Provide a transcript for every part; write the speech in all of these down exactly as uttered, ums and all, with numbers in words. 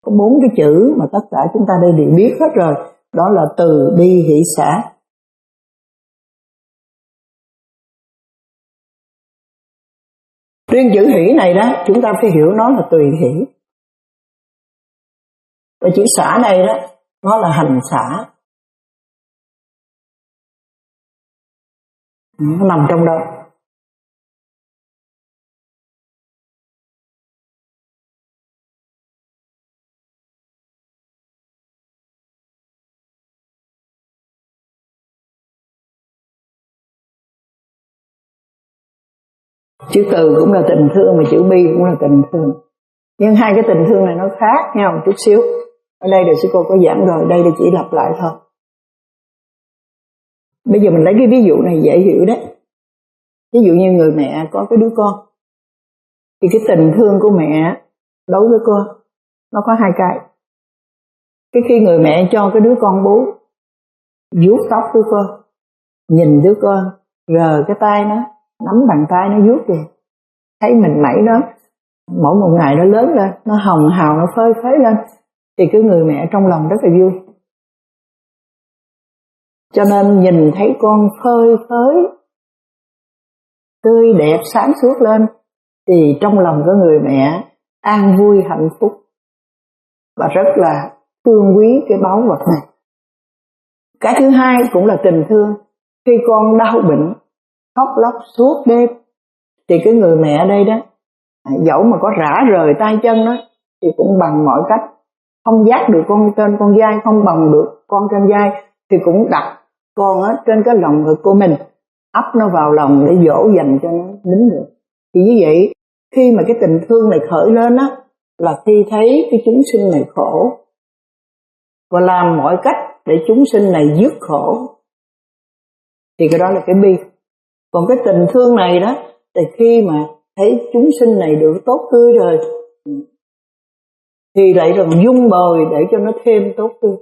có bốn cái chữ mà tất cả chúng ta đây đều biết hết rồi, đó là từ bi hỷ xả. Riêng chữ hỷ này đó, chúng ta phải hiểu nó là tùy hỷ. Và chữ xả này đó, nó là hành xả. Nó nằm trong đó. Chữ từ cũng là tình thương, mà chữ bi cũng là tình thương. Nhưng hai cái tình thương này nó khác nhau một chút xíu. Ở đây thì sư cô có giảng rồi, đây là chỉ lặp lại thôi. Bây giờ mình lấy cái ví dụ này dễ hiểu đấy. Ví dụ như người mẹ có cái đứa con, thì cái tình thương của mẹ đối với con nó có hai cái. Cái khi người mẹ cho cái đứa con bú, vuốt tóc đứa con, nhìn đứa con, rờ cái tay nó, nắm bàn tay nó vuốt kìa, thấy mình mẩy nó, mỗi một ngày nó lớn lên, nó hồng hào, nó phơi phới lên, thì cái người mẹ trong lòng rất là vui. Cho nên nhìn thấy con phơi phới, tươi đẹp, sáng suốt lên, thì trong lòng của người mẹ an vui, hạnh phúc, và rất là thương quý cái báu vật này. Cái thứ hai cũng là tình thương. Khi con đau bệnh, khóc lóc suốt đêm, thì cái người mẹ ở đây đó, dẫu mà có rã rời tay chân đó, thì cũng bằng mọi cách, không dắt được con trên con vai, không bồng được con trên vai, thì cũng đặt con ở trên cái lòng ngực của mình, ấp nó vào lòng để dỗ dành cho nó nín được. Thì như vậy, khi mà cái tình thương này khởi lên á, là khi thấy cái chúng sinh này khổ, và làm mọi cách để chúng sinh này dứt khổ, thì cái đó là cái bi. Còn cái tình thương này đó, thì khi mà thấy chúng sinh này được tốt tươi rồi, thì lại còn dung bồi để cho nó thêm tốt tươi.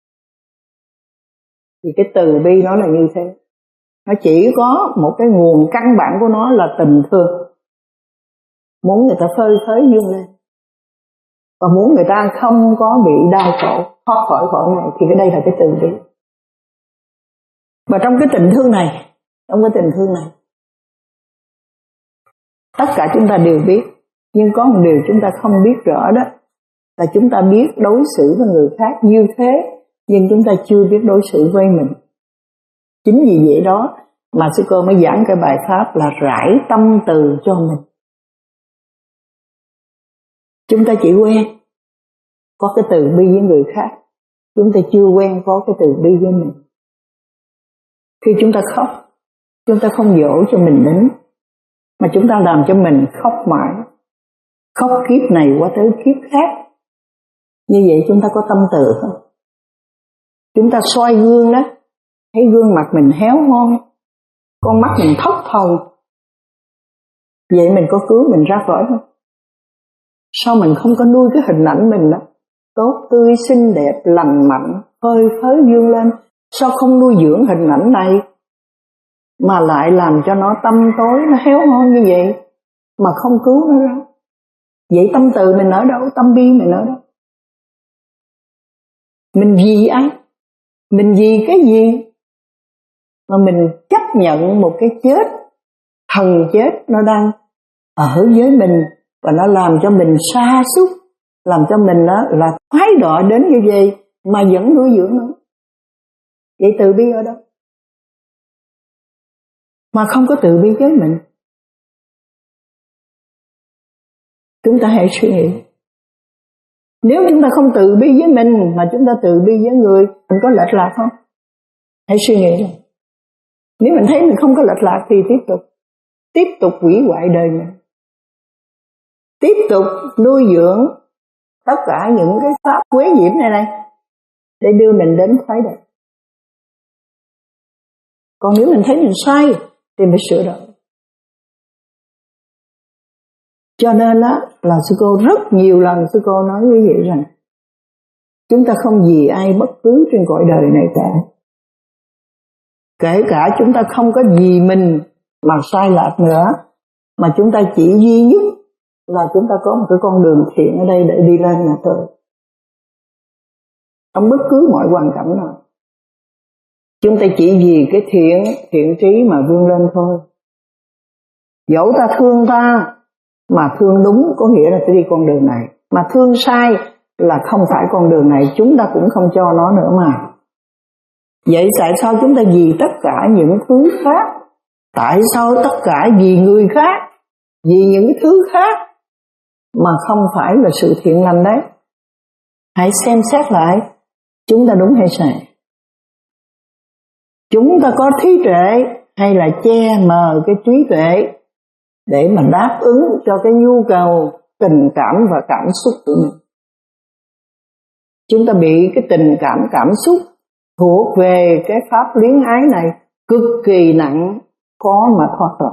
Thì cái từ bi nó là như thế. Nó chỉ có một cái nguồn căn bản của nó là tình thương. Muốn người ta phơi phới dương lên, và muốn người ta không có bị đau khổ, thoát khỏi khổ này, thì cái đây là cái từ bi. Và trong cái tình thương này, trong cái tình thương này, tất cả chúng ta đều biết, nhưng có một điều chúng ta không biết rõ đó, là chúng ta biết đối xử với người khác như thế, nhưng chúng ta chưa biết đối xử với mình. Chính vì vậy đó mà sư cô mới giảng cái bài pháp là rải tâm từ cho mình. Chúng ta chỉ quen có cái từ bi với người khác, chúng ta chưa quen có cái từ bi với mình. Khi chúng ta khóc, chúng ta không dỗ cho mình nín, mà chúng ta làm cho mình khóc mãi, khóc kiếp này qua tới kiếp khác. Như vậy chúng ta có tâm từ không? Chúng ta soi gương đó, thấy gương mặt mình héo hon, con mắt mình thốc thầu, vậy mình có cứu mình ra khỏi không? Sao mình không có nuôi cái hình ảnh mình đó tốt tươi, xinh đẹp, lành mạnh, phơi phới dương lên? Sao không nuôi dưỡng hình ảnh này, mà lại làm cho nó tâm tối, nó héo hon như vậy, mà không cứu nó ra? Vậy tâm từ mình ở đâu? Tâm bi mình ở đâu? Mình vì ai? Mình vì cái gì mà mình chấp nhận một cái chết, thần chết nó đang ở với mình, và nó làm cho mình sa sút, làm cho mình đó là khoái đọa đến như vậy mà vẫn nuôi dưỡng nó? Vậy từ bi ở đâu? Mà không có từ bi với mình. Chúng ta hãy suy nghĩ, nếu chúng ta không từ bi với mình mà chúng ta từ bi với người, mình có lệch lạc không? Hãy suy nghĩ đi. Nếu mình thấy mình không có lệch lạc thì tiếp tục Tiếp tục hủy hoại đời mình, tiếp tục nuôi dưỡng tất cả những cái pháp quế nhiễm này này để đưa mình đến phái đẹp. Còn nếu mình thấy mình sai thì mình sửa đổi. Cho nên đó là sư cô rất nhiều lần sư cô nói như vậy rằng chúng ta không vì ai bất cứ trên cõi đời này cả. Kể cả chúng ta không có vì mình mà sai lạc nữa, mà chúng ta chỉ duy nhất là chúng ta có một cái con đường thiện ở đây để đi lên mà thôi. trong bất cứ mọi hoàn cảnh nào. Chúng ta chỉ vì cái thiện, thiện trí mà vươn lên thôi. Dẫu ta thương ta, mà thương đúng có nghĩa là ta đi con đường này, mà thương sai là không phải con đường này, chúng ta cũng không cho nó nữa mà. Vậy tại sao chúng ta vì tất cả những thứ khác? Tại sao tất cả vì người khác, vì những thứ khác mà không phải là sự thiện lành đấy? Hãy xem xét lại chúng ta đúng hay sai. Chúng ta có trí tuệ hay là che mờ cái trí tuệ để mà đáp ứng cho cái nhu cầu tình cảm và cảm xúc của mình. Chúng ta bị cái tình cảm cảm xúc thuộc về cái pháp luyến ái này cực kỳ nặng, khó mà thoát ra,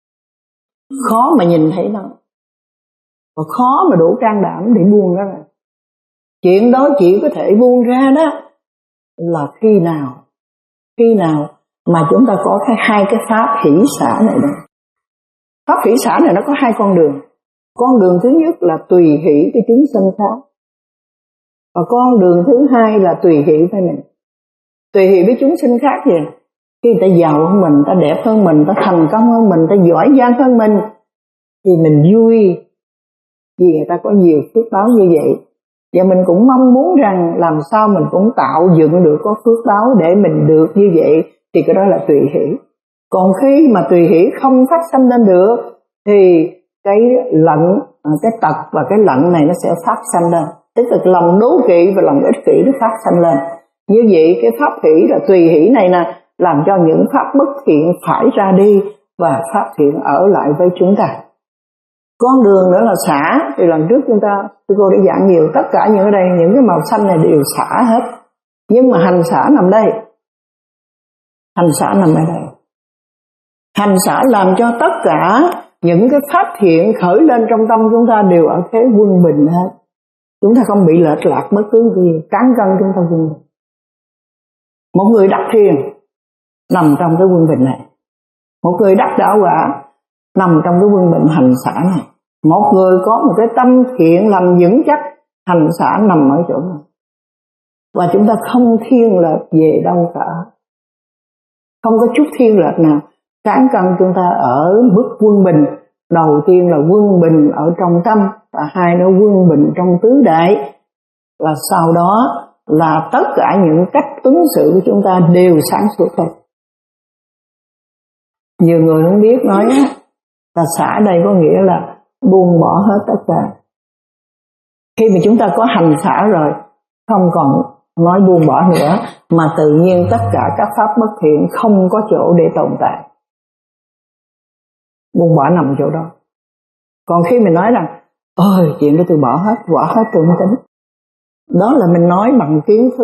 khó mà nhìn thấy nó, và khó mà đủ can đảm để buông nó ra. Chuyện đó chỉ có thể buông ra đó là khi nào, khi nào mà chúng ta có cái hai cái pháp hỷ xả này đó. Pháp hỷ xả này nó có hai con đường. Con đường thứ nhất là tùy hỷ với chúng sinh khác, và con đường thứ hai là tùy hỷ với mình. Tùy hỷ với chúng sinh khác gì? Khi người ta giàu hơn mình, ta đẹp hơn mình, ta thành công hơn mình, ta giỏi giang hơn mình, thì mình vui vì người ta có nhiều phước báo như vậy. Và mình cũng mong muốn rằng làm sao mình cũng tạo dựng được có phước báo để mình được như vậy, thì cái đó là tùy hỷ. Còn khi mà tùy hỷ không phát sanh lên được thì cái lận, cái tật và cái lận này nó sẽ phát sanh lên. Tức là lòng đố kỵ và lòng ích kỷ nó phát sanh lên. Như vậy cái pháp hỷ là tùy hỷ này nè, làm cho những pháp bất thiện phải ra đi và pháp thiện ở lại với chúng ta. Con đường nữa là xả, thì lần trước chúng ta, tôi cô đã giảng nhiều, tất cả những ở đây, những cái màu xanh này đều xả hết. Nhưng mà hành xả nằm đây. Hành xả nằm ở đây. Hành xả làm cho tất cả những cái pháp thiện khởi lên trong tâm chúng ta đều ở thế quân bình hết. Chúng ta không bị lệch lạc bất cứ gì, cán cân chúng ta quân bình. Một người đắc thiền nằm trong cái quân bình này. Một người đắc đạo quả nằm trong cái quân bình hành xả này. Một người có một cái tâm thiện lành vững chắc, hành xả nằm ở chỗ này. Và chúng ta không thiên lệch về đâu cả. Không có chút thiên lệch nào. Cán cân chúng ta ở mức quân bình. Đầu tiên là quân bình ở trong tâm, và hai nữa quân bình trong tứ đại. Và sau đó là tất cả những cách ứng xử của chúng ta đều sáng suốt hết. Nhiều người không biết nói là xả đây có nghĩa là buông bỏ hết tất cả. Khi mà chúng ta có hành xả rồi, không còn nói buông bỏ nữa, mà tự nhiên tất cả các pháp bất thiện không có chỗ để tồn tại. Buông bỏ nằm chỗ đó. Còn khi mình nói rằng ôi chuyện đó tôi bỏ hết, bỏ hết tôi không tính, đó là mình nói bằng kiến thức.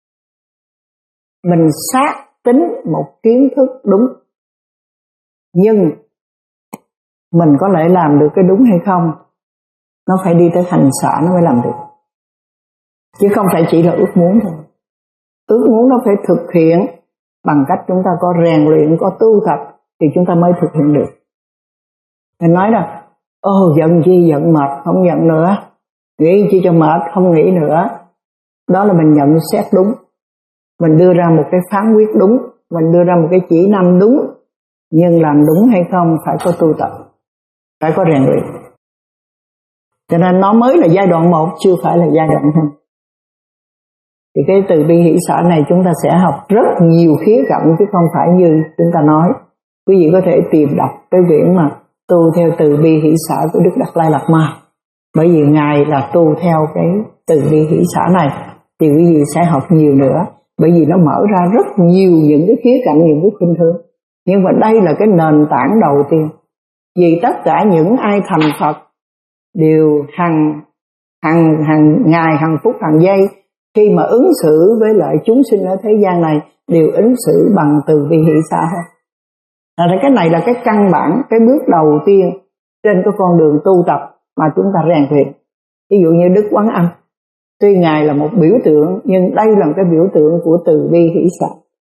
Mình xác tính một kiến thức đúng, nhưng mình có thể làm được cái đúng hay không, nó phải đi tới hành xả nó mới làm được, chứ không phải chỉ là ước muốn thôi. Ước muốn nó phải thực hiện bằng cách chúng ta có rèn luyện, có tu tập thì chúng ta mới thực hiện được. Mình nói là ô giận chi giận mệt, không giận nữa, nghĩ chi cho mệt, không nghĩ nữa. Đó là mình nhận xét đúng, mình đưa ra một cái phán quyết đúng, mình đưa ra một cái chỉ năm đúng, nhưng làm đúng hay không phải có tu tập, phải có rèn luyện. Cho nên nó mới là giai đoạn một, chưa phải là giai đoạn hai. Thì cái từ bi hỷ xả này chúng ta sẽ học rất nhiều khía cạnh, chứ không phải như chúng ta nói. Quý vị có thể tìm đọc cái quyển mà tu theo từ bi hỷ xả của Đức Đạt Lai Lạt Ma. Bởi vì Ngài là tu theo cái từ bi hỷ xả này, thì quý vị sẽ học nhiều nữa. Bởi vì nó mở ra rất nhiều những cái khía cạnh, những cái khuynh hướng. Nhưng mà đây là cái nền tảng đầu tiên. Vì tất cả những ai thành Phật đều hằng hằng hằng ngày, hằng phút, hằng giây, khi mà ứng xử với lại chúng sinh ở thế gian này đều ứng xử bằng từ bi hỷ xả hết. Là cái này là cái căn bản, cái bước đầu tiên trên cái con đường tu tập mà chúng ta rèn luyện. Ví dụ như Đức Quán Âm, tuy Ngài là một biểu tượng, nhưng đây là cái biểu tượng của từ bi hỷ xả.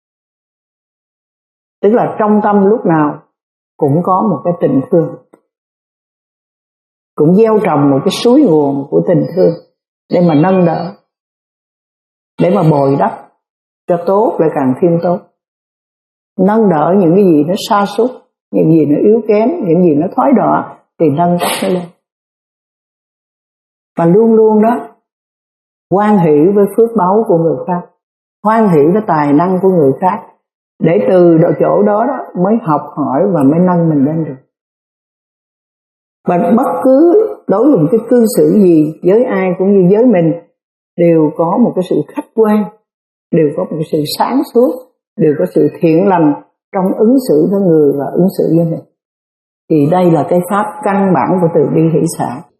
Tức là trong tâm lúc nào cũng có một cái tình thương, cũng gieo trồng một cái suối nguồn của tình thương để mà nâng đỡ. để mà bồi đắp cho tốt lại càng thêm tốt. Nâng đỡ những cái gì nó sa sút, những gì nó yếu kém, những gì nó thoái đọa thì nâng cấp nó lên. Và luôn luôn đó hoan hỷ với phước báu của người khác, hoan hỷ với tài năng của người khác, để từ chỗ đó, đó mới học hỏi và mới nâng mình lên được. Và bất cứ đối với một cái cư xử gì với ai cũng như với mình đều có một cái sự khách quan, đều có một cái sự sáng suốt, đều có sự thiện lành trong ứng xử với người và ứng xử với mình. Thì đây là cái pháp căn bản của từ bi hỷ xả.